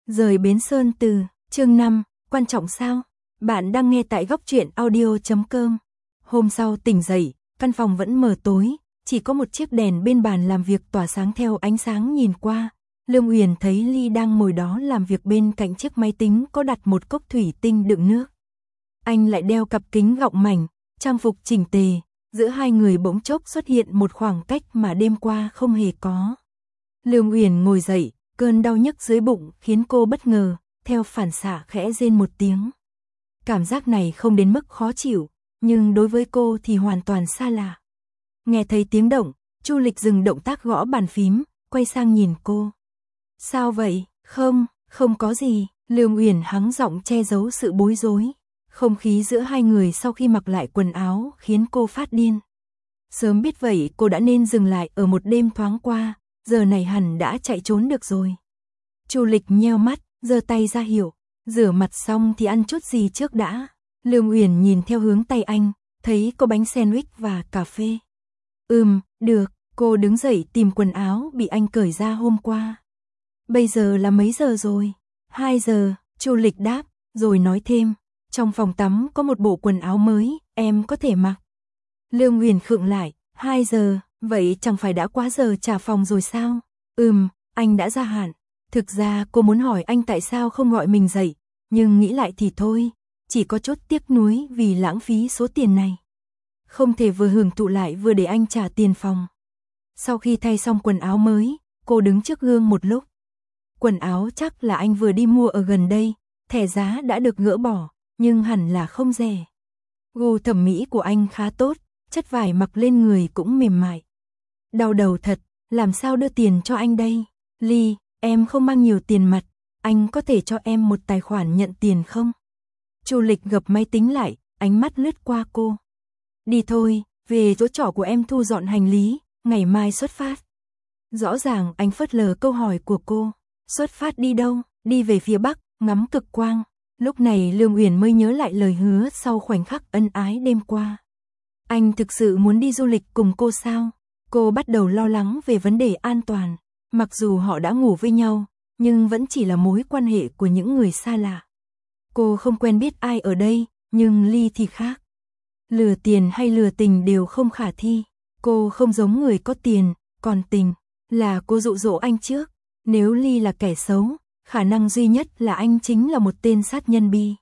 Rời Bến Sơn từ, chương 5, quan trọng sao? Bạn đang nghe tại góc truyện audio.com. Hôm sau tỉnh dậy, căn phòng vẫn mờ tối, chỉ có một chiếc đèn bên bàn làm việc tỏa sáng theo ánh sáng nhìn qua. Lương Uyển thấy Ly đang ngồi đó làm việc bên cạnh chiếc máy tính có đặt một cốc thủy tinh đựng nước. Anh lại đeo cặp kính gọng mảnh, trang phục chỉnh tề, giữa hai người bỗng chốc xuất hiện một khoảng cách mà đêm qua không hề có. Lương Uyển ngồi dậy, cơn đau nhức dưới bụng khiến cô bất ngờ, theo phản xạ khẽ rên một tiếng. Cảm giác này không đến mức khó chịu, nhưng đối với cô thì hoàn toàn xa lạ. Nghe thấy tiếng động, Chu Lịch dừng động tác gõ bàn phím, quay sang nhìn cô. Sao vậy? Không có gì. Lương Uyển hắng giọng che giấu sự bối rối. Không khí giữa hai người sau khi mặc lại quần áo khiến cô phát điên. Sớm biết vậy cô đã nên dừng lại ở một đêm thoáng qua, giờ này hẳn đã chạy trốn được rồi. Chu Lịch nheo mắt, giơ tay ra hiệu, rửa mặt xong thì ăn chút gì trước đã. Lương Uyển nhìn theo hướng tay anh, thấy có bánh sandwich và cà phê. Được, cô đứng dậy tìm quần áo bị anh cởi ra hôm qua. Bây giờ là mấy giờ rồi? 2 giờ, Chu Lịch đáp, rồi nói thêm, trong phòng tắm có một bộ quần áo mới, em có thể mặc. Lương Uyển khựng lại, 2 giờ, vậy chẳng phải đã quá giờ trả phòng rồi sao? Anh đã gia hạn. Thực ra cô muốn hỏi anh tại sao không gọi mình dậy, nhưng nghĩ lại thì thôi, chỉ có chút tiếc nuối vì lãng phí số tiền này. Không thể vừa hưởng thụ lại vừa để anh trả tiền phòng. Sau khi thay xong quần áo mới, cô đứng trước gương một lúc. Quần áo chắc là anh vừa đi mua ở gần đây, thẻ giá đã được gỡ bỏ, nhưng hẳn là không rẻ. Gu thẩm mỹ của anh khá tốt, chất vải mặc lên người cũng mềm mại. Đau đầu thật, làm sao đưa tiền cho anh đây? Ly, em không mang nhiều tiền mặt, anh có thể cho em một tài khoản nhận tiền không? Chu Lịch gập máy tính lại, ánh mắt lướt qua cô. Đi thôi, về chỗ trọ của em thu dọn hành lý, ngày mai xuất phát. Rõ ràng anh phớt lờ câu hỏi của cô. Xuất phát đi đâu? Đi về phía Bắc, ngắm cực quang. Lúc này Lương Uyển mới nhớ lại lời hứa sau khoảnh khắc ân ái đêm qua. Anh thực sự muốn đi du lịch cùng cô sao? Cô bắt đầu lo lắng về vấn đề an toàn. Mặc dù họ đã ngủ với nhau, nhưng vẫn chỉ là mối quan hệ của những người xa lạ. Cô không quen biết ai ở đây, nhưng Ly thì khác. Lừa tiền hay lừa tình đều không khả thi. Cô không giống người có tiền, còn tình là cô dụ dỗ anh trước. Nếu Ly là kẻ xấu, khả năng duy nhất là anh chính là một tên sát nhân bi.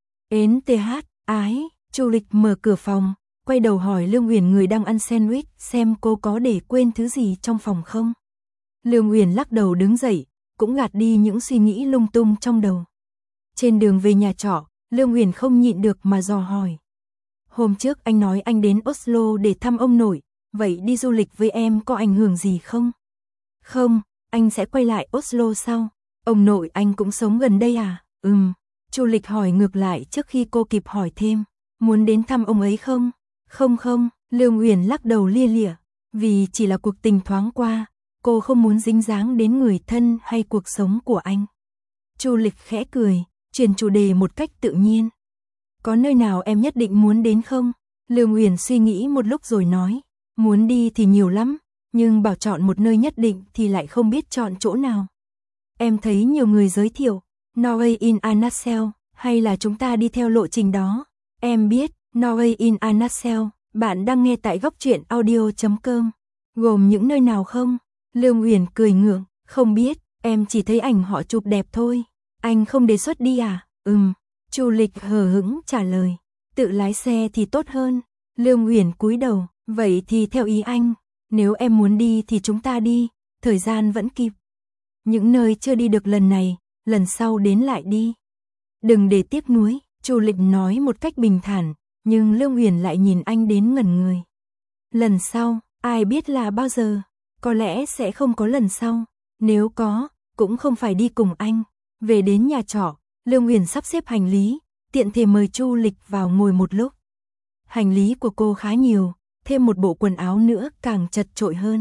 Ái, Chu Lịch mở cửa phòng, quay đầu hỏi Lương Uyển người đang ăn sandwich xem cô có để quên thứ gì trong phòng không. Lương Uyển lắc đầu đứng dậy, cũng gạt đi những suy nghĩ lung tung trong đầu. Trên đường về nhà trọ, Lương Uyển không nhịn được mà dò hỏi. Hôm trước anh nói anh đến Oslo để thăm ông nội, vậy đi du lịch với em có ảnh hưởng gì không? Không, anh sẽ quay lại Oslo sau. Ông nội anh cũng sống gần đây à? Chu Lịch hỏi ngược lại trước khi cô kịp hỏi thêm. Muốn đến thăm ông ấy không? Không, Lương Uyển lắc đầu lia lịa. Vì chỉ là cuộc tình thoáng qua, cô không muốn dính dáng đến người thân hay cuộc sống của anh. Chu Lịch khẽ cười, chuyển chủ đề một cách tự nhiên. Có nơi nào em nhất định muốn đến không? Lương Uyển suy nghĩ một lúc rồi nói. Muốn đi thì nhiều lắm, nhưng bảo chọn một nơi nhất định thì lại không biết chọn chỗ nào. Em thấy nhiều người giới thiệu, Norway in a nutshell, hay là chúng ta đi theo lộ trình đó? Em biết, Norway in a nutshell, bạn đang nghe tại góc truyện audio.com. Gồm những nơi nào không? Lương Uyển cười ngượng, không biết, em chỉ thấy ảnh họ chụp đẹp thôi. Anh không đề xuất đi à? Chu Lịch hờ hững trả lời, tự lái xe thì tốt hơn. Lương Uyển cúi đầu, vậy thì theo ý anh, nếu em muốn đi thì chúng ta đi, thời gian vẫn kịp. Những nơi chưa đi được lần này, lần sau đến lại đi. Đừng để tiếc nuối, Chu Lịch nói một cách bình thản, nhưng Lương Uyển lại nhìn anh đến ngẩn người. Lần sau, ai biết là bao giờ, có lẽ sẽ không có lần sau, nếu có, cũng không phải đi cùng anh. Về đến nhà trọ, Lương Uyển sắp xếp hành lý, tiện thể mời Chu Lịch vào ngồi một lúc. Hành lý của cô khá nhiều, thêm một bộ quần áo nữa càng chật chội hơn.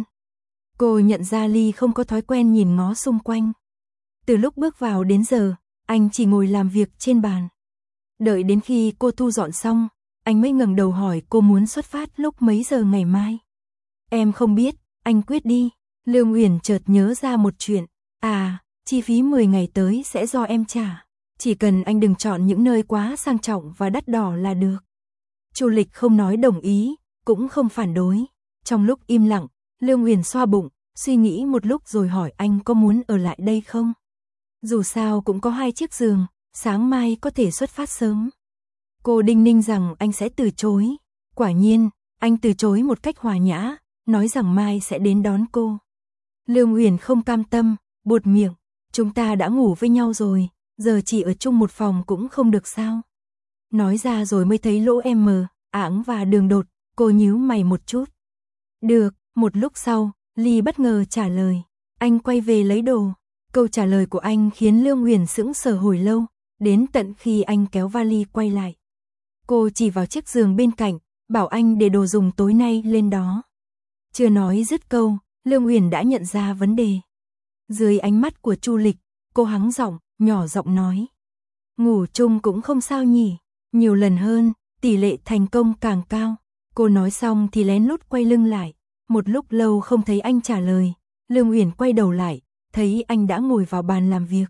Cô nhận ra Ly không có thói quen nhìn ngó xung quanh. Từ lúc bước vào đến giờ, anh chỉ ngồi làm việc trên bàn. Đợi đến khi cô thu dọn xong, anh mới ngẩng đầu hỏi cô muốn xuất phát lúc mấy giờ ngày mai. Em không biết, anh quyết đi. Lương Uyển chợt nhớ ra một chuyện. chi phí 10 ngày tới sẽ do em trả. Chỉ cần anh đừng chọn những nơi quá sang trọng và đắt đỏ là được. Chu Lịch không nói đồng ý, cũng không phản đối. Trong lúc im lặng, Lương Uyển xoa bụng, suy nghĩ một lúc rồi hỏi anh có muốn ở lại đây không? Dù sao cũng có 2 chiếc giường, sáng mai có thể xuất phát sớm. Cô đinh ninh rằng anh sẽ từ chối. Quả nhiên, anh từ chối một cách hòa nhã, nói rằng mai sẽ đến đón cô. Lương Uyển không cam tâm, buột miệng, chúng ta đã ngủ với nhau rồi, giờ chỉ ở chung một phòng cũng không được sao? Nói ra rồi mới thấy lỗ em mờ, áng và đường đột, cô nhíu mày một chút. Được, một lúc sau, Ly bất ngờ trả lời, anh quay về lấy đồ. Câu trả lời của anh khiến Lương Uyển sững sờ hồi lâu, đến tận khi anh kéo vali quay lại. Cô chỉ vào chiếc giường bên cạnh, bảo anh để đồ dùng tối nay lên đó. Chưa nói dứt câu, Lương Uyển đã nhận ra vấn đề. Dưới ánh mắt của Chu Lịch, cô hắng giọng, nhỏ giọng nói. Ngủ chung cũng không sao nhỉ, nhiều lần hơn, tỷ lệ thành công càng cao. Cô nói xong thì lén lút quay lưng lại, một lúc lâu không thấy anh trả lời. Lương Uyển quay đầu lại, thấy anh đã ngồi vào bàn làm việc.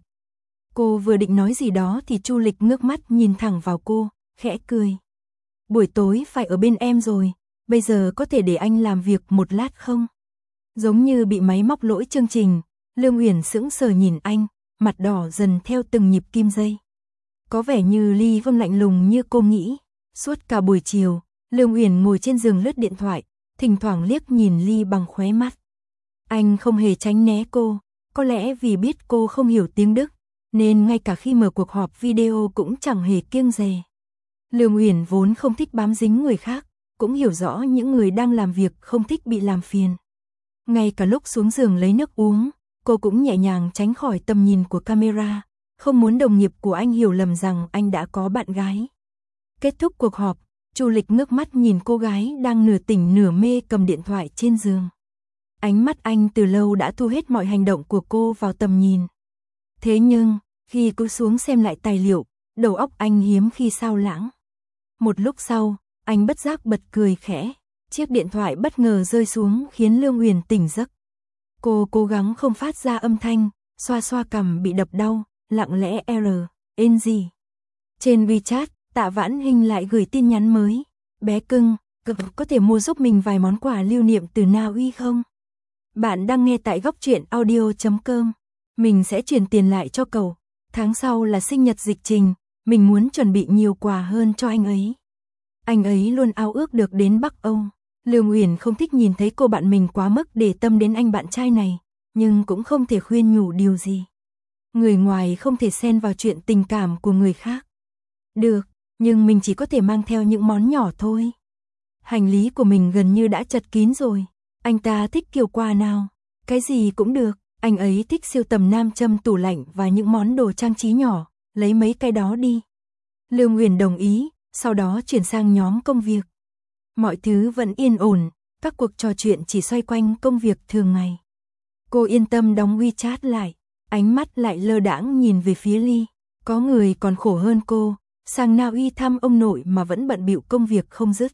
Cô vừa định nói gì đó thì Chu Lịch ngước mắt nhìn thẳng vào cô, khẽ cười. Buổi tối phải ở bên em rồi, bây giờ có thể để anh làm việc một lát không? Giống như bị máy móc lỗi chương trình, Lương Uyển sững sờ nhìn anh, mặt đỏ dần theo từng nhịp kim dây. Có vẻ như Ly không lạnh lùng như cô nghĩ. Suốt cả buổi chiều, Lương Uyển ngồi trên giường lướt điện thoại, thỉnh thoảng liếc nhìn Ly bằng khóe mắt. Anh không hề tránh né cô, có lẽ vì biết cô không hiểu tiếng Đức, nên ngay cả khi mở cuộc họp video cũng chẳng hề kiêng dè. Lương Uyển vốn không thích bám dính người khác, cũng hiểu rõ những người đang làm việc không thích bị làm phiền. Ngay cả lúc xuống giường lấy nước uống, cô cũng nhẹ nhàng tránh khỏi tầm nhìn của camera, không muốn đồng nghiệp của anh hiểu lầm rằng anh đã có bạn gái. Kết thúc cuộc họp, Chu Lịch ngước mắt nhìn cô gái đang nửa tỉnh nửa mê cầm điện thoại trên giường. Ánh mắt anh từ lâu đã thu hết mọi hành động của cô vào tầm nhìn. Thế nhưng, khi cô xuống xem lại tài liệu, đầu óc anh hiếm khi sao lãng. Một lúc sau, anh bất giác bật cười khẽ, chiếc điện thoại bất ngờ rơi xuống khiến Lương Uyển tỉnh giấc. Cô cố gắng không phát ra âm thanh, xoa xoa cằm bị đập đau, lặng lẽ RNG. Trên WeChat, Tạ Vãn Hinh lại gửi tin nhắn mới. Bé cưng, có thể mua giúp mình vài món quà lưu niệm từ Na Uy không? Bạn đang nghe tại Góc Truyện Audio.com. Mình sẽ chuyển tiền lại cho cậu. Tháng sau là sinh nhật Dịch Trình, mình muốn chuẩn bị nhiều quà hơn cho anh ấy. Anh ấy luôn ao ước được đến Bắc Âu. Lương Uyển không thích nhìn thấy cô bạn mình quá mức để tâm đến anh bạn trai này, nhưng cũng không thể khuyên nhủ điều gì. Người ngoài không thể xen vào chuyện tình cảm của người khác. Được, nhưng mình chỉ có thể mang theo những món nhỏ thôi. Hành lý của mình gần như đã chật kín rồi. Anh ta thích kiểu quà nào? Cái gì cũng được. Anh ấy thích sưu tầm nam châm tủ lạnh và những món đồ trang trí nhỏ. Lấy mấy cái đó đi. Lương Uyển đồng ý, sau đó chuyển sang nhóm công việc. Mọi thứ vẫn yên ổn, các cuộc trò chuyện chỉ xoay quanh công việc thường ngày. Cô yên tâm đóng WeChat lại, ánh mắt lại lơ đãng nhìn về phía Ly. Có người còn khổ hơn cô, sang Na Uy thăm ông nội mà vẫn bận bịu công việc không dứt.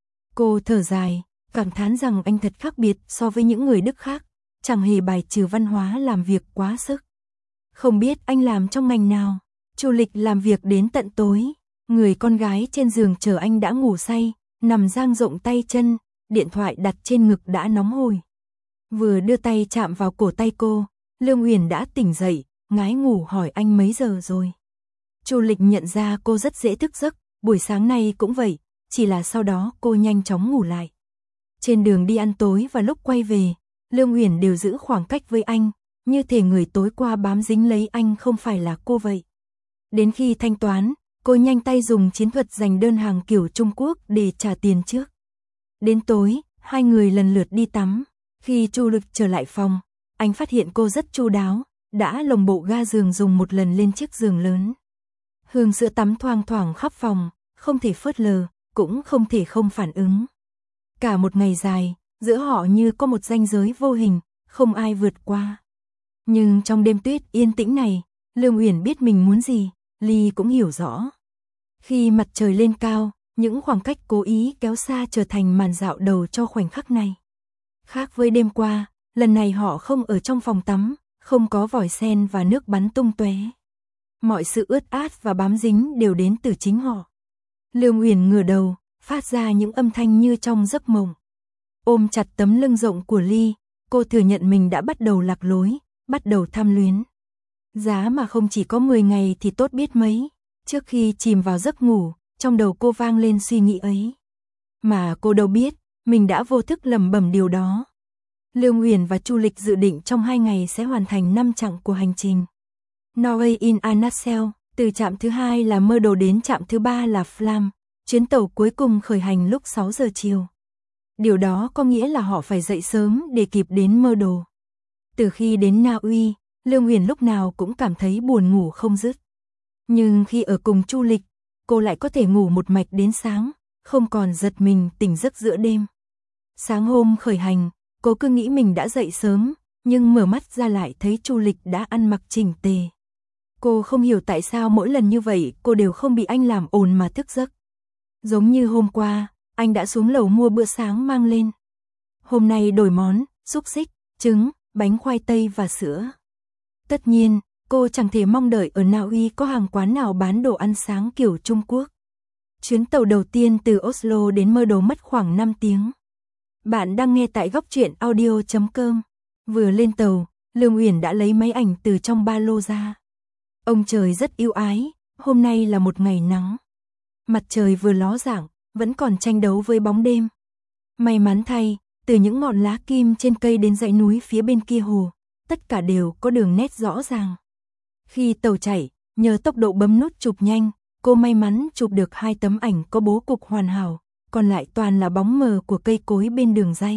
Cô thở dài, cảm thán rằng anh thật khác biệt so với những người Đức khác, chẳng hề bài trừ văn hóa làm việc quá sức. Không biết anh làm trong ngành nào? Chu Lịch làm việc đến tận tối, người con gái trên giường chờ anh đã ngủ say, nằm dang rộng tay chân, điện thoại đặt trên ngực đã nóng hổi. Vừa đưa tay chạm vào cổ tay cô, Lương Uyển đã tỉnh dậy, ngái ngủ hỏi anh mấy giờ rồi. Chu Lịch nhận ra cô rất dễ thức giấc, buổi sáng nay cũng vậy, chỉ là sau đó cô nhanh chóng ngủ lại. Trên đường đi ăn tối và lúc quay về, Lương Uyển đều giữ khoảng cách với anh, như thể người tối qua bám dính lấy anh không phải là cô vậy. Đến khi thanh toán, cô nhanh tay dùng chiến thuật giành đơn hàng kiểu Trung Quốc để trả tiền trước. Đến tối, hai người lần lượt đi tắm. Khi Chu Lịch trở lại phòng, anh phát hiện cô rất chu đáo, đã lồng bộ ga giường dùng một lần lên chiếc giường lớn. Hương sữa tắm thoang thoảng khắp phòng, không thể phớt lờ, cũng không thể không phản ứng. Cả một ngày dài, giữa họ như có một ranh giới vô hình, không ai vượt qua. Nhưng trong đêm tuyết yên tĩnh này, Lương Uyển biết mình muốn gì, Ly cũng hiểu rõ. Khi mặt trời lên cao, những khoảng cách cố ý kéo xa trở thành màn dạo đầu cho khoảnh khắc này. Khác với đêm qua, lần này họ không ở trong phòng tắm, không có vòi sen và nước bắn tung tóe. Mọi sự ướt át và bám dính đều đến từ chính họ. Lương Uyển ngửa đầu, phát ra những âm thanh như trong giấc mộng. Ôm chặt tấm lưng rộng của Ly, cô thừa nhận mình đã bắt đầu lạc lối, bắt đầu tham luyến. Giá mà không chỉ có 10 ngày thì tốt biết mấy. Trước khi chìm vào giấc ngủ, trong đầu cô vang lên suy nghĩ ấy. Mà cô đâu biết, mình đã vô thức lẩm bẩm điều đó. Lương Uyển và Chu Lịch dự định trong 2 ngày sẽ hoàn thành 5 chặng của hành trình. Norway in a nutshell, từ trạm thứ 2 là Murdo đến trạm thứ 3 là Flam. Chuyến tàu cuối cùng khởi hành lúc 6 giờ chiều. Điều đó có nghĩa là họ phải dậy sớm để kịp đến Murdo. Từ khi đến Na Uy, Lương Uyển lúc nào cũng cảm thấy buồn ngủ không dứt. Nhưng khi ở cùng Chu Lịch, cô lại có thể ngủ một mạch đến sáng, không còn giật mình tỉnh giấc giữa đêm. Sáng hôm khởi hành, cô cứ nghĩ mình đã dậy sớm, nhưng mở mắt ra lại thấy Chu Lịch đã ăn mặc chỉnh tề. Cô không hiểu tại sao mỗi lần như vậy cô đều không bị anh làm ồn mà thức giấc. Giống như hôm qua, anh đã xuống lầu mua bữa sáng mang lên. Hôm nay đổi món, xúc xích, trứng, bánh khoai tây và sữa. Tất nhiên, cô chẳng thể mong đợi ở Na Uy có hàng quán nào bán đồ ăn sáng kiểu Trung Quốc. Chuyến tàu đầu tiên từ Oslo đến Murdo mất khoảng 5 tiếng. Bạn đang nghe tại góc truyện audio.com. Vừa lên tàu, Lương Uyển đã lấy máy ảnh từ trong ba lô ra. Ông trời rất ưu ái, hôm nay là một ngày nắng. Mặt trời vừa ló dạng, vẫn còn tranh đấu với bóng đêm. May mắn thay, từ những ngọn lá kim trên cây đến dãy núi phía bên kia hồ, tất cả đều có đường nét rõ ràng. Khi tàu chạy, nhờ tốc độ bấm nút chụp nhanh, cô may mắn chụp được 2 tấm ảnh có bố cục hoàn hảo, còn lại toàn là bóng mờ của cây cối bên đường ray.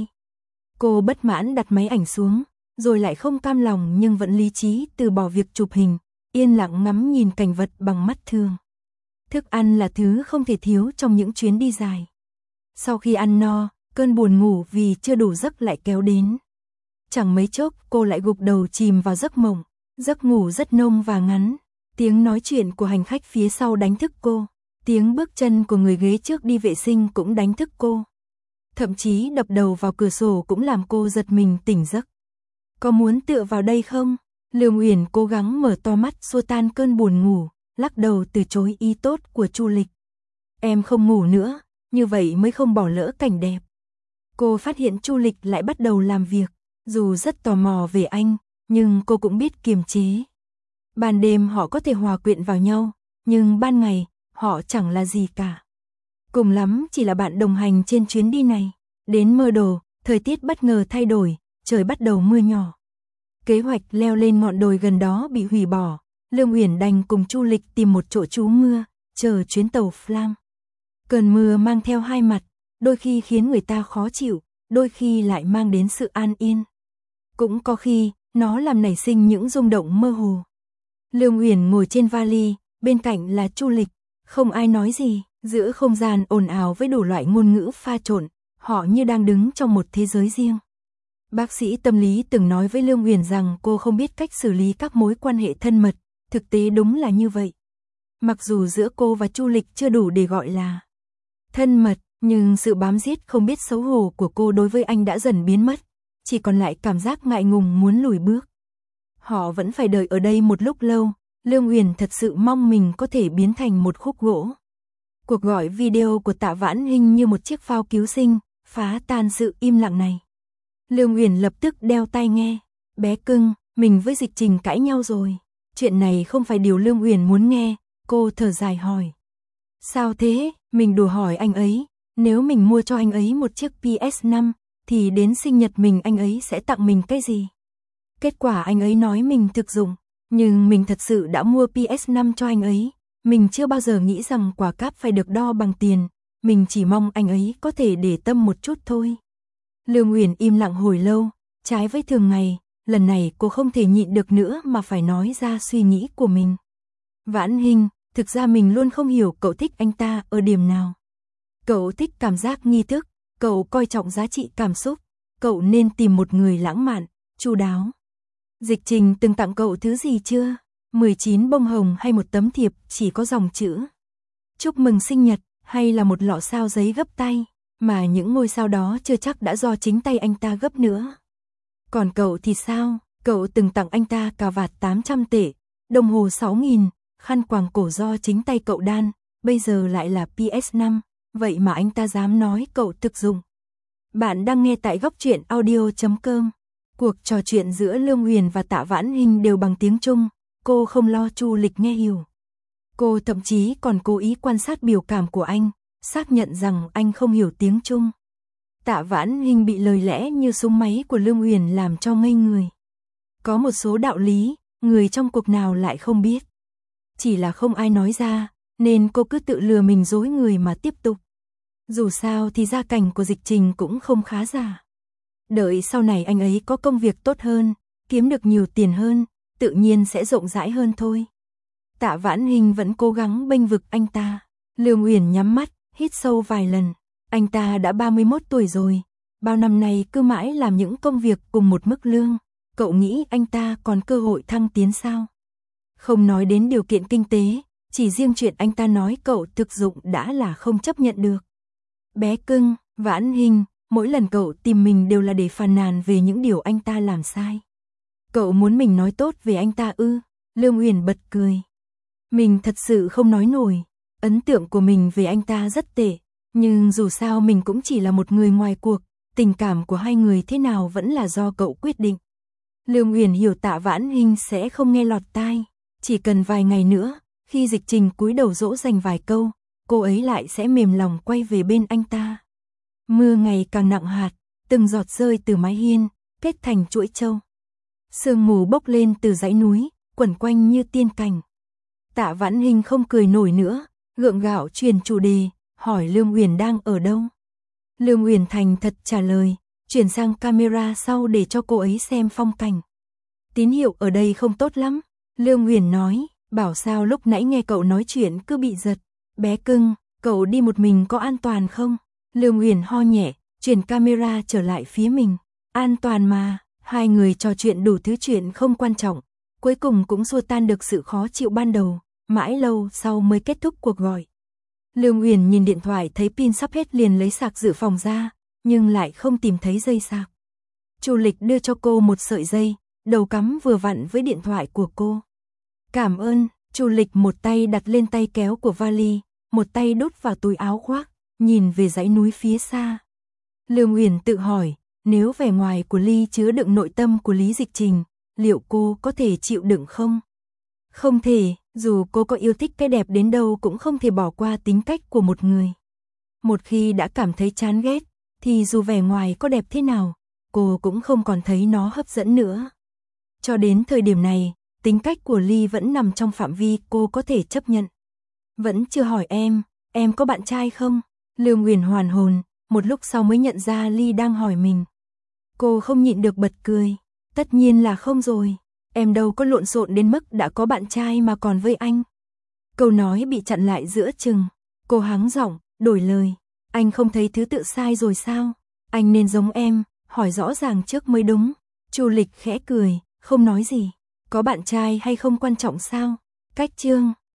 Cô bất mãn đặt máy ảnh xuống, rồi lại không cam lòng nhưng vẫn lý trí từ bỏ việc chụp hình, yên lặng ngắm nhìn cảnh vật bằng mắt thường. Thức ăn là thứ không thể thiếu trong những chuyến đi dài. Sau khi ăn no, cơn buồn ngủ vì chưa đủ giấc lại kéo đến. Chẳng mấy chốc cô lại gục đầu chìm vào giấc mộng, giấc ngủ rất nông và ngắn. Tiếng nói chuyện của hành khách phía sau đánh thức cô, tiếng bước chân của người ghế trước đi vệ sinh cũng đánh thức cô. Thậm chí đập đầu vào cửa sổ cũng làm cô giật mình tỉnh giấc. Có muốn tựa vào đây không? Lương Uyển cố gắng mở to mắt xua tan cơn buồn ngủ, lắc đầu từ chối ý tốt của Chu Lịch. Em không ngủ nữa, như vậy mới không bỏ lỡ cảnh đẹp. Cô phát hiện Chu Lịch lại bắt đầu làm việc, dù rất tò mò về anh, nhưng cô cũng biết kiềm chế. Ban đêm họ có thể hòa quyện vào nhau, nhưng ban ngày, họ chẳng là gì cả. Cùng lắm chỉ là bạn đồng hành trên chuyến đi này. Đến Murdo, thời tiết bất ngờ thay đổi, trời bắt đầu mưa nhỏ. Kế hoạch leo lên ngọn đồi gần đó bị hủy bỏ, Lương Uyển đành cùng Chu Lịch tìm một chỗ trú mưa, chờ chuyến tàu Flam. Cơn mưa mang theo hai mặt, đôi khi khiến người ta khó chịu, đôi khi lại mang đến sự an yên. Cũng có khi, nó làm nảy sinh những rung động mơ hồ. Lương Uyển ngồi trên vali, bên cạnh là Chu Lịch, không ai nói gì, giữa không gian ồn ào với đủ loại ngôn ngữ pha trộn, họ như đang đứng trong một thế giới riêng. Bác sĩ tâm lý từng nói với Lương Uyển rằng cô không biết cách xử lý các mối quan hệ thân mật, thực tế đúng là như vậy. Mặc dù giữa cô và Chu Lịch chưa đủ để gọi là thân mật, nhưng sự bám giết không biết xấu hổ của cô đối với anh đã dần biến mất, chỉ còn lại cảm giác ngại ngùng muốn lùi bước. Họ vẫn phải đợi ở đây một lúc lâu, Lương Uyển thật sự mong mình có thể biến thành một khúc gỗ. Cuộc gọi video của Tạ Vãn Hinh như một chiếc phao cứu sinh, phá tan sự im lặng này. Lương Uyển lập tức đeo tai nghe. Bé cưng, mình với Dịch Trình cãi nhau rồi. Chuyện này không phải điều Lương Uyển muốn nghe, cô thở dài hỏi. Sao thế? Mình đùa hỏi anh ấy, nếu mình mua cho anh ấy một chiếc PS5, thì đến sinh nhật mình anh ấy sẽ tặng mình cái gì? Kết quả anh ấy nói mình thực dụng, nhưng mình thật sự đã mua PS5 cho anh ấy. Mình chưa bao giờ nghĩ rằng quả cáp phải được đo bằng tiền, mình chỉ mong anh ấy có thể để tâm một chút thôi. Lương Uyển im lặng hồi lâu, trái với thường ngày, lần này cô không thể nhịn được nữa mà phải nói ra suy nghĩ của mình. Vãn Hinh, thực ra mình luôn không hiểu cậu thích anh ta ở điểm nào. Cậu thích cảm giác nghi thức, cậu coi trọng giá trị cảm xúc, cậu nên tìm một người lãng mạn, chu đáo. Dịch Trình từng tặng cậu thứ gì chưa? 19 bông hồng hay một tấm thiệp chỉ có dòng chữ chúc mừng sinh nhật, hay là một lọ sao giấy gấp tay, mà những ngôi sao đó chưa chắc đã do chính tay anh ta gấp nữa. Còn cậu thì sao? Cậu từng tặng anh ta cà vạt 800 tệ, đồng hồ 6.000, khăn quàng cổ do chính tay cậu đan, bây giờ lại là PS5, vậy mà anh ta dám nói cậu thực dụng. Bạn đang nghe tại góc truyện audio.com. Cuộc trò chuyện giữa Lương Huyền và Tạ Vãn Hinh đều bằng tiếng Trung, cô không lo Chu Lịch nghe hiểu. Cô thậm chí còn cố ý quan sát biểu cảm của anh, xác nhận rằng anh không hiểu tiếng Trung. Tạ Vãn Hinh bị lời lẽ như súng máy của Lương Huyền làm cho ngây người. Có một số đạo lý, người trong cuộc nào lại không biết. Chỉ là không ai nói ra, nên cô cứ tự lừa mình dối người mà tiếp tục. Dù sao thì gia cảnh của Dịch Trình cũng không khá giả. Đợi sau này anh ấy có công việc tốt hơn, kiếm được nhiều tiền hơn, tự nhiên sẽ rộng rãi hơn thôi. Tạ Vãn Hinh vẫn cố gắng bênh vực anh ta. Lương Uyển nhắm mắt, hít sâu vài lần. Anh ta đã 31 tuổi rồi, bao năm nay cứ mãi làm những công việc cùng một mức lương. Cậu nghĩ anh ta còn cơ hội thăng tiến sao? Không nói đến điều kiện kinh tế, chỉ riêng chuyện anh ta nói cậu thực dụng đã là không chấp nhận được. Bé cưng, Vãn Hinh, mỗi lần cậu tìm mình đều là để phàn nàn về những điều anh ta làm sai. Cậu muốn mình nói tốt về anh ta ư? Lương Uyển bật cười. Mình thật sự không nói nổi, ấn tượng của mình về anh ta rất tệ, nhưng dù sao mình cũng chỉ là một người ngoài cuộc, tình cảm của hai người thế nào vẫn là do cậu quyết định. Lương Uyển hiểu Tạ Vãn Hinh sẽ không nghe lọt tai, chỉ cần vài ngày nữa, khi Dịch Trình cúi đầu dỗ dành vài câu, cô ấy lại sẽ mềm lòng quay về bên anh ta. Mưa ngày càng nặng hạt, từng giọt rơi từ mái hiên, kết thành chuỗi châu. Sương mù bốc lên từ dãy núi, quẩn quanh như tiên cảnh. Tạ Vãn Hinh không cười nổi nữa, gượng gạo truyền chủ đề, hỏi Lương Uyển đang ở đâu. Lương Uyển thành thật trả lời, chuyển sang camera sau để cho cô ấy xem phong cảnh. Tín hiệu ở đây không tốt lắm, Lương Uyển nói, bảo sao lúc nãy nghe cậu nói chuyện cứ bị giật. Bé cưng, cậu đi một mình có an toàn không? Lương Uyển ho nhẹ, chuyển camera trở lại phía mình. An toàn mà, hai người trò chuyện đủ thứ chuyện không quan trọng, cuối cùng cũng xua tan được sự khó chịu ban đầu, mãi lâu sau mới kết thúc cuộc gọi. Lương Uyển nhìn điện thoại thấy pin sắp hết liền lấy sạc dự phòng ra, nhưng lại không tìm thấy dây sạc. Chu Lịch đưa cho cô một sợi dây, đầu cắm vừa vặn với điện thoại của cô. Cảm ơn, Chu Lịch một tay đặt lên tay kéo của vali, một tay đút vào túi áo khoác, nhìn về dãy núi phía xa. Lương Uyển tự hỏi, nếu vẻ ngoài của Ly chứa đựng nội tâm của Lý Dịch Trình, liệu cô có thể chịu đựng không? Không thể, dù cô có yêu thích cái đẹp đến đâu cũng không thể bỏ qua tính cách của một người. Một khi đã cảm thấy chán ghét, thì dù vẻ ngoài có đẹp thế nào, cô cũng không còn thấy nó hấp dẫn nữa. Cho đến thời điểm này, tính cách của Ly vẫn nằm trong phạm vi cô có thể chấp nhận. Vẫn chưa hỏi em có bạn trai không? Lương Uyển hoàn hồn, một lúc sau mới nhận ra Ly đang hỏi mình. Cô không nhịn được bật cười, tất nhiên là không rồi, em đâu có lộn xộn đến mức đã có bạn trai mà còn với anh. Câu nói bị chặn lại giữa chừng, cô hắng giọng, đổi lời, anh không thấy thứ tự sai rồi sao? Anh nên giống em, hỏi rõ ràng trước mới đúng. Chu Lịch khẽ cười, không nói gì, có bạn trai hay không quan trọng sao? Cách chương